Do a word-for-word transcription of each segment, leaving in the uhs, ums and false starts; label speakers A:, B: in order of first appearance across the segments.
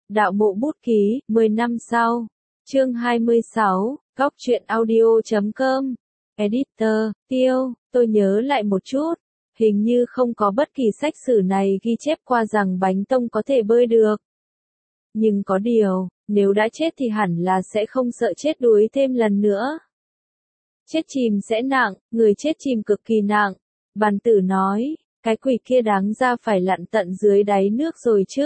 A: Đạo mộ bút ký, mười năm sau. Chương hai mươi sáu, góc truyện audio chấm com. Editor, Tiêu, tôi nhớ lại một chút. Hình như không có bất kỳ sách sử này ghi chép qua rằng Bánh Tông có thể bơi được. Nhưng có điều, nếu đã chết thì hẳn là sẽ không sợ chết đuối thêm lần nữa. Chết chìm sẽ nặng, người chết chìm cực kỳ nặng. Bàn tử nói, cái quỷ kia đáng ra phải lặn tận dưới đáy nước rồi chứ.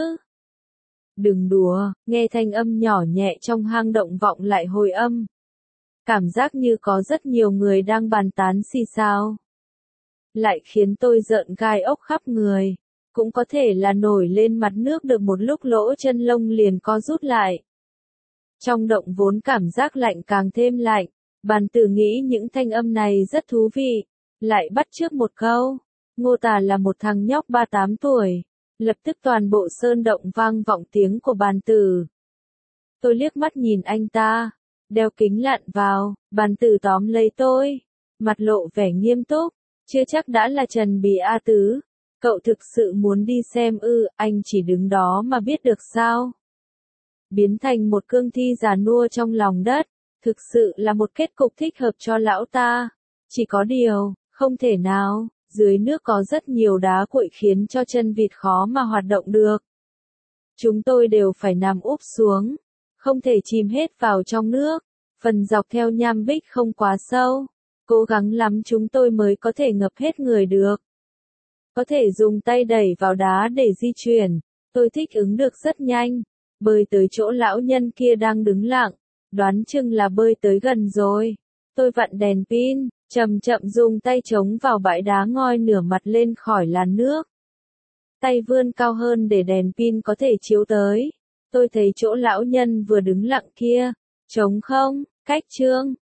A: Đừng đùa, nghe thanh âm nhỏ nhẹ trong hang động vọng lại hồi âm. Cảm giác như có rất nhiều người đang bàn tán xì xào. Lại khiến tôi rợn gai ốc khắp người. Cũng có thể là nổi lên mặt nước được một lúc lỗ chân lông liền co rút lại. Trong động vốn cảm giác lạnh càng thêm lạnh. Bàn tử nghĩ những thanh âm này rất thú vị. Lại bắt chước một câu. Ngô Tà là một thằng nhóc ba tám tuổi. Lập tức toàn bộ sơn động vang vọng tiếng của bàn tử. Tôi liếc mắt nhìn anh ta. Đeo kính lặn vào, bàn tử tóm lấy tôi. Mặt lộ vẻ nghiêm túc. Chưa chắc đã là Trần Bì A Tứ. Cậu thực sự muốn đi xem ư, anh chỉ đứng đó mà biết được sao? Biến thành một cương thi già nua trong lòng đất. Thực sự là một kết cục thích hợp cho lão ta. Chỉ có điều, không thể nào. Dưới nước có rất nhiều đá cuội khiến cho chân vịt khó mà hoạt động được. Chúng tôi đều phải nằm úp xuống. Không thể chìm hết vào trong nước. Phần dọc theo nham bích không quá sâu. Cố gắng lắm chúng tôi mới có thể ngập hết người được. Có thể dùng tay đẩy vào đá để di chuyển. Tôi thích ứng được rất nhanh. Bơi tới chỗ lão nhân kia đang đứng lặng. Đoán chừng là bơi tới gần rồi. Tôi vặn đèn pin. Chậm chậm dùng tay chống vào bãi đá ngoi nửa mặt lên khỏi làn nước. Tay vươn cao hơn để đèn pin có thể chiếu tới. Tôi thấy chỗ lão nhân vừa đứng lặng kia. Trống không, cách chương.